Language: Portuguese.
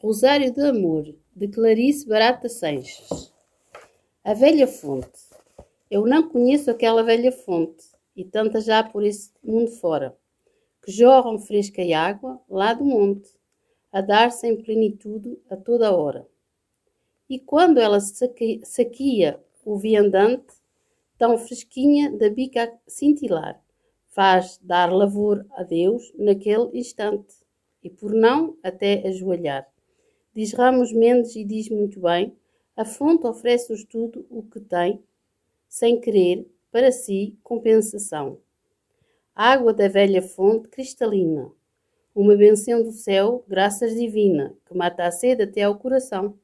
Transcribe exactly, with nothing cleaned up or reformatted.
Rosário de Amor, de Clarice Barata Sanches. A velha fonte. Eu não conheço aquela velha fonte, e tanta já por esse mundo fora, que jorram fresca e água lá do monte, a dar-se em plenitude a toda hora. E quando ela saqueia o viandante, tão fresquinha da bica a cintilar, faz dar lavor a Deus naquele instante, e por não até ajoelhar. Diz Ramos Mendes e diz muito bem, a fonte oferece-nos tudo o que tem, sem querer, para si, compensação. Água da velha fonte cristalina, uma benção do céu, graças divina, que mata a sede até ao coração.